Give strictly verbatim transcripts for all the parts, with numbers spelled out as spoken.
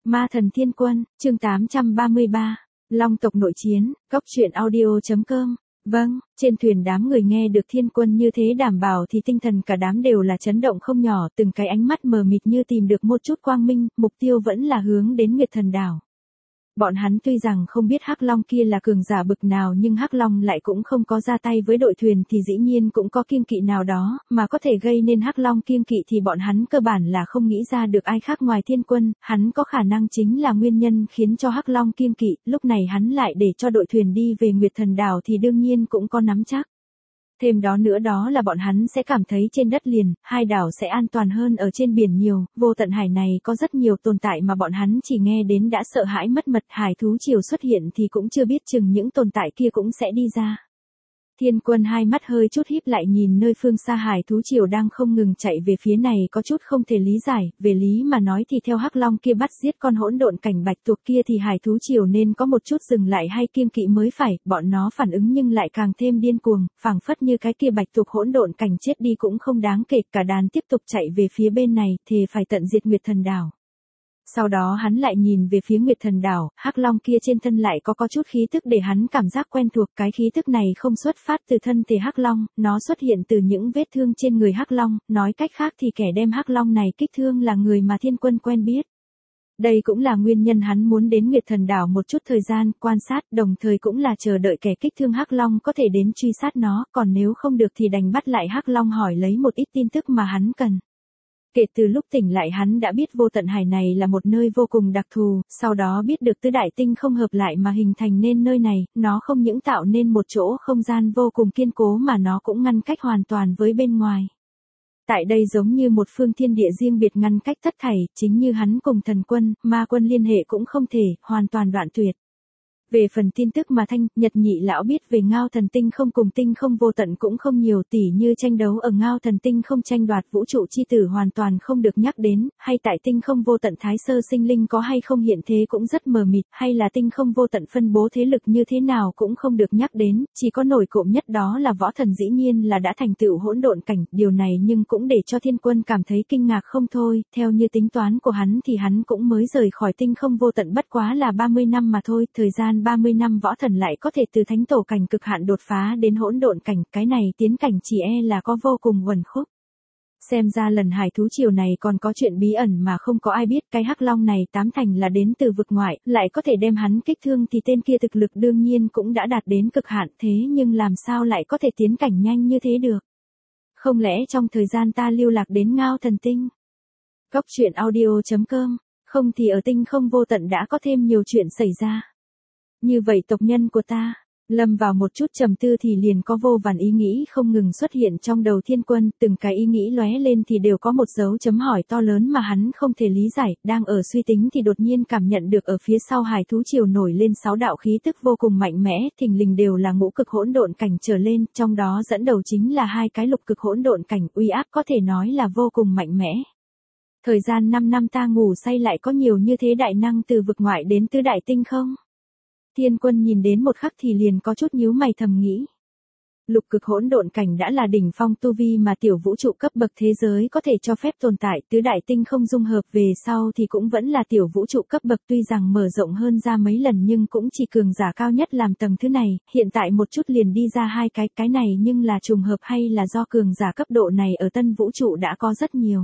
Ma thần thiên quân, chương tám trăm ba mươi ba. Long tộc nội chiến, góc truyện audio chấm com. Vâng, trên thuyền đám người nghe được thiên quân như thế đảm bảo thì tinh thần cả đám đều là chấn động không nhỏ, từng cái ánh mắt mờ mịt như tìm được một chút quang minh, mục tiêu vẫn là hướng đến Nguyệt Thần đảo. Bọn hắn tuy rằng không biết Hắc Long kia là cường giả bực nào nhưng Hắc Long lại cũng không có ra tay với đội thuyền thì dĩ nhiên cũng có kiêng kỵ nào đó, mà có thể gây nên Hắc Long kiêng kỵ thì bọn hắn cơ bản là không nghĩ ra được ai khác ngoài thiên quân, hắn có khả năng chính là nguyên nhân khiến cho Hắc Long kiêng kỵ, lúc này hắn lại để cho đội thuyền đi về Nguyệt Thần đảo thì đương nhiên cũng có nắm chắc. Thêm đó nữa đó là bọn hắn sẽ cảm thấy trên đất liền, hai đảo sẽ an toàn hơn ở trên biển nhiều, vô tận hải này có rất nhiều tồn tại mà bọn hắn chỉ nghe đến đã sợ hãi mất mật, hải thú triều xuất hiện thì cũng chưa biết chừng những tồn tại kia cũng sẽ đi ra. Thiên quân hai mắt hơi chút híp lại nhìn nơi phương xa hải thú triều đang không ngừng chạy về phía này có chút không thể lý giải, về lý mà nói thì theo Hắc Long kia bắt giết con hỗn độn cảnh bạch tuộc kia thì hải thú triều nên có một chút dừng lại hay kiêng kỵ mới phải, bọn nó phản ứng nhưng lại càng thêm điên cuồng, phảng phất như cái kia bạch tuộc hỗn độn cảnh chết đi cũng không đáng kể, cả đàn tiếp tục chạy về phía bên này, thề phải tận diệt Nguyệt Thần đảo. Sau đó hắn lại nhìn về phía Nguyệt Thần đảo, Hắc Long kia trên thân lại có có chút khí tức để hắn cảm giác quen thuộc, cái khí tức này không xuất phát từ thân thể Hắc Long, nó xuất hiện từ những vết thương trên người Hắc Long, nói cách khác thì kẻ đem Hắc Long này kích thương là người mà thiên quân quen biết. Đây cũng là nguyên nhân hắn muốn đến Nguyệt Thần đảo một chút thời gian, quan sát, đồng thời cũng là chờ đợi kẻ kích thương Hắc Long có thể đến truy sát nó, còn nếu không được thì đành bắt lại Hắc Long hỏi lấy một ít tin tức mà hắn cần. Kể từ lúc tỉnh lại hắn đã biết vô tận hải này là một nơi vô cùng đặc thù, sau đó biết được tứ đại tinh không hợp lại mà hình thành nên nơi này, nó không những tạo nên một chỗ không gian vô cùng kiên cố mà nó cũng ngăn cách hoàn toàn với bên ngoài. Tại đây giống như một phương thiên địa riêng biệt ngăn cách tất thảy, chính như hắn cùng thần quân, ma quân liên hệ cũng không thể, hoàn toàn đoạn tuyệt. Về phần tin tức mà Thanh, Nhật nhị lão biết về Ngao Thần Tinh không cùng tinh không vô tận cũng không nhiều, tỉ như tranh đấu ở Ngao Thần Tinh không tranh đoạt vũ trụ chi tử hoàn toàn không được nhắc đến, hay tại tinh không vô tận Thái Sơ sinh linh có hay không hiện thế cũng rất mờ mịt, hay là tinh không vô tận phân bố thế lực như thế nào cũng không được nhắc đến, chỉ có nổi cộm nhất đó là võ thần dĩ nhiên là đã thành tựu hỗn độn cảnh, điều này nhưng cũng để cho thiên quân cảm thấy kinh ngạc không thôi, theo như tính toán của hắn thì hắn cũng mới rời khỏi tinh không vô tận bất quá là ba mươi năm mà thôi, thời gian ba mươi năm võ thần lại có thể từ thánh tổ cảnh cực hạn đột phá đến hỗn độn cảnh, cái này tiến cảnh chỉ e là có vô cùng uẩn khúc. Xem ra lần hải thú triều này còn có chuyện bí ẩn mà không có ai biết, cái Hắc Long này tám thành là đến từ vực ngoại, lại có thể đem hắn kích thương thì tên kia thực lực đương nhiên cũng đã đạt đến cực hạn, thế nhưng làm sao lại có thể tiến cảnh nhanh như thế được? Không lẽ trong thời gian ta lưu lạc đến Ngao Thần Tinh? Góc truyện audio chấm com, không thì ở tinh không vô tận đã có thêm nhiều chuyện xảy ra. Như vậy tộc nhân của ta, lâm vào một chút trầm tư thì liền có vô vàn ý nghĩ không ngừng xuất hiện trong đầu thiên quân, từng cái ý nghĩ lóe lên thì đều có một dấu chấm hỏi to lớn mà hắn không thể lý giải, đang ở suy tính thì đột nhiên cảm nhận được ở phía sau hải thú triều nổi lên sáu đạo khí tức vô cùng mạnh mẽ, thình lình đều là ngũ cực hỗn độn cảnh trở lên, trong đó dẫn đầu chính là hai cái lục cực hỗn độn cảnh, uy áp có thể nói là vô cùng mạnh mẽ. Thời gian năm năm ta ngủ say lại có nhiều như thế đại năng từ vực ngoại đến tứ đại tinh không? Thiên quân nhìn đến một khắc thì liền có chút nhíu mày thầm nghĩ. Lục cực hỗn độn cảnh đã là đỉnh phong tu vi mà tiểu vũ trụ cấp bậc thế giới có thể cho phép tồn tại, tứ đại tinh không dung hợp về sau thì cũng vẫn là tiểu vũ trụ cấp bậc, tuy rằng mở rộng hơn ra mấy lần nhưng cũng chỉ cường giả cao nhất làm tầng thứ này, hiện tại một chút liền đi ra hai cái, cái này nhưng là trùng hợp hay là do cường giả cấp độ này ở tân vũ trụ đã có rất nhiều.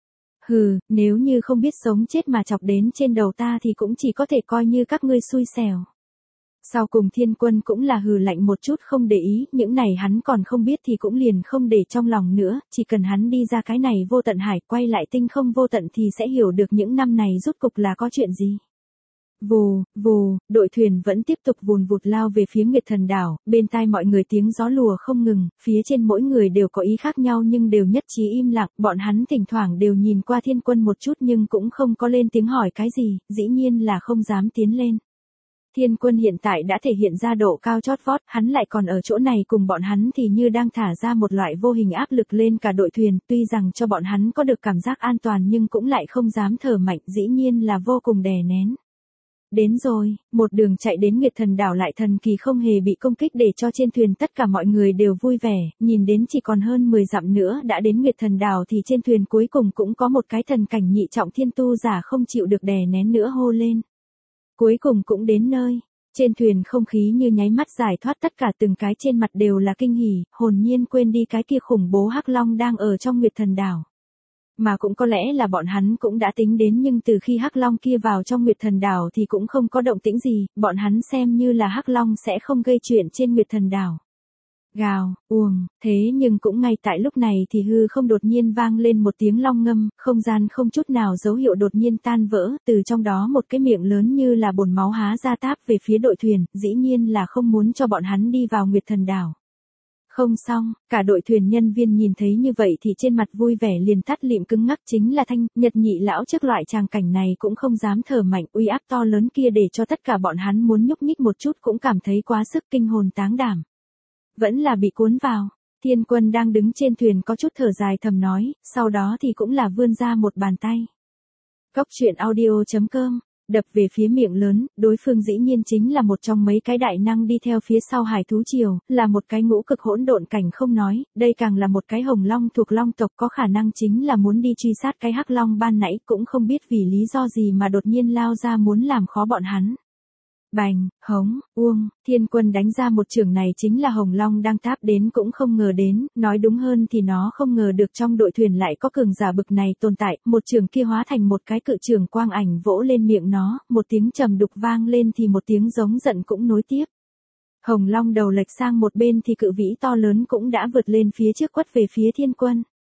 Hừ, nếu như không biết sống chết mà chọc đến trên đầu ta thì cũng chỉ có thể coi như các ngươi xui xẻo. Sau cùng thiên quân cũng là hừ lạnh một chút không để ý, những này hắn còn không biết thì cũng liền không để trong lòng nữa, chỉ cần hắn đi ra cái này vô tận hải quay lại tinh không vô tận thì sẽ hiểu được những năm này rút cục là có chuyện gì. Vù, vù, đội thuyền vẫn tiếp tục vùn vụt lao về phía Nguyệt Thần đảo, bên tai mọi người tiếng gió lùa không ngừng, phía trên mỗi người đều có ý khác nhau nhưng đều nhất trí im lặng, bọn hắn thỉnh thoảng đều nhìn qua thiên quân một chút nhưng cũng không có lên tiếng hỏi cái gì, dĩ nhiên là không dám tiến lên. Thiên quân hiện tại đã thể hiện ra độ cao chót vót, hắn lại còn ở chỗ này cùng bọn hắn thì như đang thả ra một loại vô hình áp lực lên cả đội thuyền, tuy rằng cho bọn hắn có được cảm giác an toàn nhưng cũng lại không dám thở mạnh, dĩ nhiên là vô cùng đè nén. Đến rồi, một đường chạy đến Nguyệt Thần đảo lại thần kỳ không hề bị công kích để cho trên thuyền tất cả mọi người đều vui vẻ, nhìn đến chỉ còn hơn mười dặm nữa đã đến Nguyệt Thần đảo thì trên thuyền cuối cùng cũng có một cái thần cảnh nhị trọng thiên tu giả không chịu được đè nén nữa hô lên. Cuối cùng cũng đến nơi. Trên thuyền không khí như nháy mắt giải thoát, tất cả từng cái trên mặt đều là kinh hỉ, hồn nhiên quên đi cái kia khủng bố hắc long đang ở trong Nguyệt Thần đảo. Mà cũng có lẽ là bọn hắn cũng đã tính đến, nhưng từ khi hắc long kia vào trong Nguyệt Thần đảo thì cũng không có động tĩnh gì, bọn hắn xem như là hắc long sẽ không gây chuyện trên Nguyệt Thần đảo. Gào, uồng, thế nhưng cũng ngay tại lúc này thì hư không đột nhiên vang lên một tiếng long ngâm, không gian không chút nào dấu hiệu đột nhiên tan vỡ, từ trong đó một cái miệng lớn như là bồn máu há ra táp về phía đội thuyền, dĩ nhiên là không muốn cho bọn hắn đi vào Nguyệt Thần đảo. Không xong, cả đội thuyền nhân viên nhìn thấy như vậy thì trên mặt vui vẻ liền thắt lịm cứng ngắc, chính là Thanh, Nhật nhị lão trước loại tràng cảnh này cũng không dám thở mạnh, uy áp to lớn kia để cho tất cả bọn hắn muốn nhúc nhích một chút cũng cảm thấy quá sức, kinh hồn táng đảm. Vẫn là bị cuốn vào. Thiên Quân đang đứng trên thuyền có chút thở dài thầm nói, sau đó thì cũng là vươn ra một bàn tay. Cốc truyện audio chấm com, đập về phía miệng lớn, đối phương dĩ nhiên chính là một trong mấy cái đại năng đi theo phía sau Hải Thú Triều, là một cái ngũ cực hỗn độn cảnh không nói, đây càng là một cái hồng long thuộc long tộc, có khả năng chính là muốn đi truy sát cái hắc long ban nãy, cũng không biết vì lý do gì mà đột nhiên lao ra muốn làm khó bọn hắn. Bành, hống, uông, Thiên Quân đánh ra một chưởng này chính là hồng long đang táp đến cũng không ngờ đến, nói đúng hơn thì nó không ngờ được trong đội thuyền lại có cường giả bực này tồn tại, một chưởng kia hóa thành một cái cự chưởng quang ảnh vỗ lên miệng nó, một tiếng trầm đục vang lên thì một tiếng giống giận cũng nối tiếp. Hồng long đầu lệch sang một bên thì cự vĩ to lớn cũng đã vượt lên phía trước quất về phía Thiên Quân.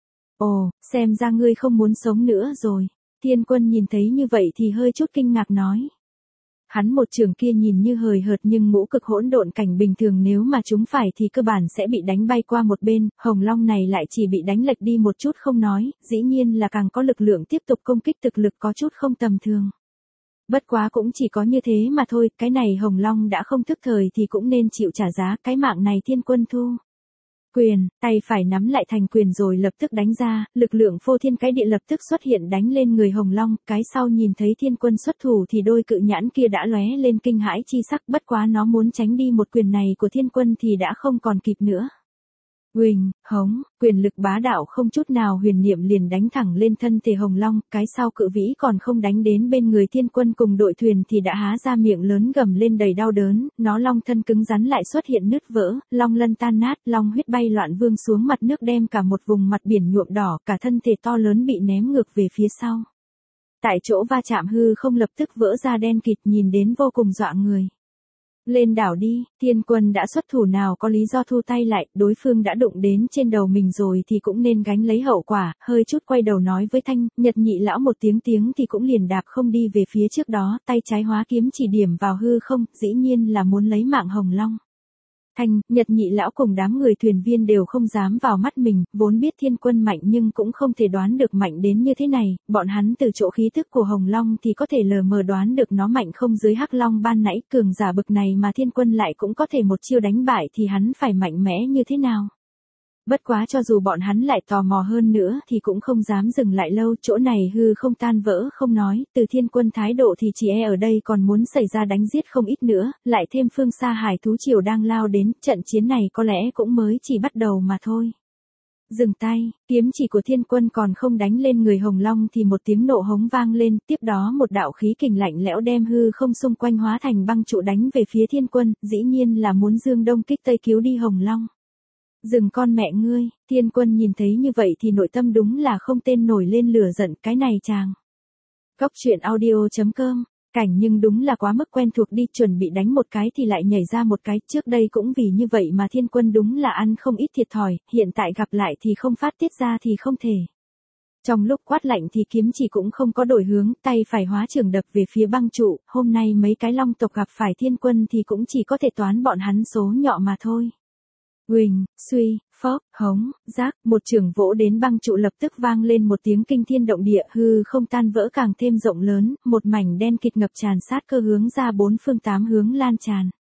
Ồ, xem ra ngươi không muốn sống nữa rồi. Thiên Quân nhìn thấy như vậy thì hơi chút kinh ngạc nói. Hắn một trường kia nhìn như hời hợt nhưng ngũ cực hỗn độn cảnh bình thường nếu mà chúng phải thì cơ bản sẽ bị đánh bay qua một bên, hồng long này lại chỉ bị đánh lệch đi một chút không nói, dĩ nhiên là càng có lực lượng tiếp tục công kích, thực lực có chút không tầm thường. Bất quá cũng chỉ có như thế mà thôi, cái này hồng long đã không thức thời thì cũng nên chịu trả giá, cái mạng này Thiên Quân thu. Quyền, tay phải nắm lại thành quyền rồi lập tức đánh ra, lực lượng phô thiên cái địa lập tức xuất hiện đánh lên người hồng long, cái sau nhìn thấy Thiên Quân xuất thủ thì đôi cự nhãn kia đã lóe lên kinh hãi chi sắc, bất quá nó muốn tránh đi một quyền này của Thiên Quân thì đã không còn kịp nữa. Huỳnh, hống, quyền lực bá đạo không chút nào huyền niệm liền đánh thẳng lên thân thể hồng long, cái sau cự vĩ còn không đánh đến bên người Thiên Quân cùng đội thuyền thì đã há ra miệng lớn gầm lên đầy đau đớn, nó long thân cứng rắn lại xuất hiện nứt vỡ, long lân tan nát, long huyết bay loạn vương xuống mặt nước đem cả một vùng mặt biển nhuộm đỏ, cả thân thể to lớn bị ném ngược về phía sau. Tại chỗ va chạm hư không lập tức vỡ ra đen kịt, nhìn đến vô cùng dọa người. Lên đảo đi, Thiên Quân đã xuất thủ, nào có lý do thu tay lại, đối phương đã đụng đến trên đầu mình rồi thì cũng nên gánh lấy hậu quả, hơi chút quay đầu nói với Thanh, Nhật nhị lão một tiếng tiếng thì cũng liền đạp không đi về phía trước đó, tay trái hóa kiếm chỉ điểm vào hư không, dĩ nhiên là muốn lấy mạng hồng long. Thanh, Nhật nhị lão cùng đám người thuyền viên đều không dám vào mắt mình, vốn biết Thiên Quân mạnh nhưng cũng không thể đoán được mạnh đến như thế này, bọn hắn từ chỗ khí thức của hồng long thì có thể lờ mờ đoán được nó mạnh không dưới hắc long ban nãy, cường giả bực này mà Thiên Quân lại cũng có thể một chiêu đánh bại thì hắn phải mạnh mẽ như thế nào. Bất quá cho dù bọn hắn lại tò mò hơn nữa thì cũng không dám dừng lại lâu, chỗ này hư không tan vỡ không nói, từ Thiên Quân thái độ thì chỉ e ở đây còn muốn xảy ra đánh giết không ít nữa, lại thêm phương xa Hải Thú Triều đang lao đến, trận chiến này có lẽ cũng mới chỉ bắt đầu mà thôi. Dừng tay, kiếm chỉ của Thiên Quân còn không đánh lên người hồng long thì một tiếng nộ hống vang lên, tiếp đó một đạo khí kình lạnh lẽo đem hư không xung quanh hóa thành băng trụ đánh về phía Thiên Quân, dĩ nhiên là muốn dương đông kích tây cứu đi hồng long. Dừng con mẹ ngươi, Thiên Quân nhìn thấy như vậy thì nội tâm đúng là không tên nổi lên lửa giận, cái này chàng. Cốc truyện audio chấm com, cảnh nhưng đúng là quá mức quen thuộc đi, chuẩn bị đánh một cái thì lại nhảy ra một cái, trước đây cũng vì như vậy mà Thiên Quân đúng là ăn không ít thiệt thòi, hiện tại gặp lại thì không phát tiết ra thì không thể. Trong lúc quát lạnh thì kiếm chỉ cũng không có đổi hướng, tay phải hóa trường đập về phía băng trụ, hôm nay mấy cái long tộc gặp phải Thiên Quân thì cũng chỉ có thể toán bọn hắn số nhọ mà thôi. Huỳnh, suy, phóp, hống, rác, một trường vỗ đến băng trụ lập tức vang lên một tiếng kinh thiên động địa, hư không tan vỡ càng thêm rộng lớn, một mảnh đen kịt ngập tràn sát cơ hướng ra bốn phương tám hướng lan tràn.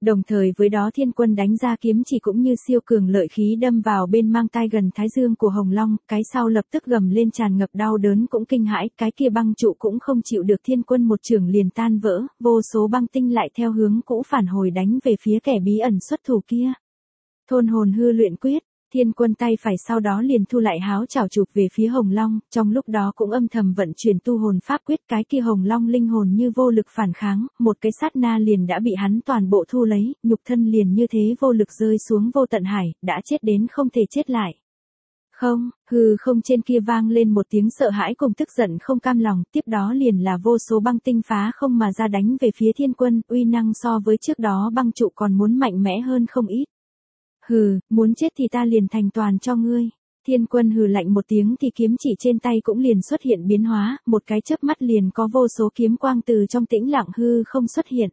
Đồng thời với đó Thiên Quân đánh ra kiếm chỉ cũng như siêu cường lợi khí đâm vào bên mang tai gần thái dương của Hồng Long, cái sau lập tức gầm lên tràn ngập đau đớn cũng kinh hãi, cái kia băng trụ cũng không chịu được Thiên Quân một chưởng liền tan vỡ, vô số băng tinh lại theo hướng cũ phản hồi đánh về phía kẻ bí ẩn xuất thủ kia. Thôn hồn hư luyện quyết. Thiên Quân tay phải sau đó liền thu lại háo chảo chụp về phía Hồng Long, trong lúc đó cũng âm thầm vận chuyển tu hồn pháp quyết, cái kia Hồng Long linh hồn như vô lực phản kháng, một cái sát na liền đã bị hắn toàn bộ thu lấy, nhục thân liền như thế vô lực rơi xuống vô tận hải, đã chết đến không thể chết lại. Không, hư không trên kia vang lên một tiếng sợ hãi cùng tức giận không cam lòng, tiếp đó liền là vô số băng tinh phá không mà ra đánh về phía Thiên Quân, uy năng so với trước đó băng trụ còn muốn mạnh mẽ hơn không ít. Hừ, muốn chết thì ta liền thành toàn cho ngươi. Thiên Quân hừ lạnh một tiếng thì kiếm chỉ trên tay cũng liền xuất hiện biến hóa, một cái chớp mắt liền có vô số kiếm quang từ trong tĩnh lặng hư không xuất hiện.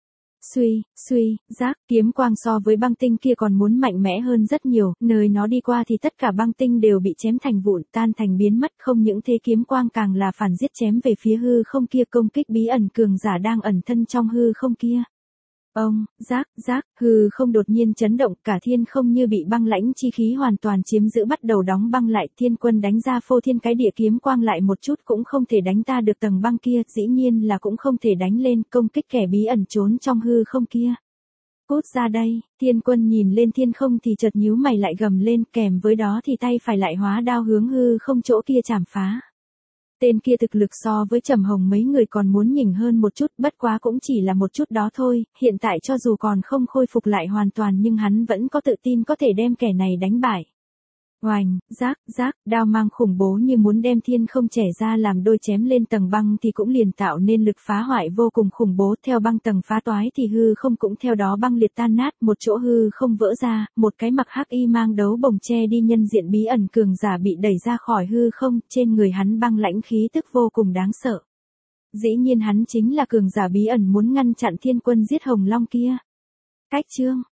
Suy, suy, rác, kiếm quang so với băng tinh kia còn muốn mạnh mẽ hơn rất nhiều, nơi nó đi qua thì tất cả băng tinh đều bị chém thành vụn, tan thành biến mất, không những thế kiếm quang càng là phản giết chém về phía hư không kia công kích bí ẩn cường giả đang ẩn thân trong hư không kia. Ông, rác, rác, hư không đột nhiên chấn động, cả thiên không như bị băng lãnh chi khí hoàn toàn chiếm giữ bắt đầu đóng băng lại, Thiên Quân đánh ra phô thiên cái địa kiếm quang lại một chút cũng không thể đánh ta được tầng băng kia, dĩ nhiên là cũng không thể đánh lên, công kích kẻ bí ẩn trốn trong hư không kia. Cút ra đây, Thiên Quân nhìn lên thiên không thì chợt nhíu mày lại gầm lên, kèm với đó thì tay phải lại hóa đao hướng hư không chỗ kia chảm phá. Tên kia thực lực so với Trầm Hồng mấy người còn muốn nhỉnh hơn một chút, bất quá cũng chỉ là một chút đó thôi, hiện tại cho dù còn không khôi phục lại hoàn toàn nhưng hắn vẫn có tự tin có thể đem kẻ này đánh bại. Oành, rác, rác, đao mang khủng bố như muốn đem thiên không trẻ ra làm đôi chém lên tầng băng thì cũng liền tạo nên lực phá hoại vô cùng khủng bố, theo băng tầng phá toái thì hư không cũng theo đó băng liệt tan nát, một chỗ hư không vỡ ra, một cái mặc hắc y mang đấu bồng che đi nhân diện bí ẩn cường giả bị đẩy ra khỏi hư không, trên người hắn băng lãnh khí tức vô cùng đáng sợ. Dĩ nhiên hắn chính là cường giả bí ẩn muốn ngăn chặn Thiên Quân giết Hồng Long kia. Cách chương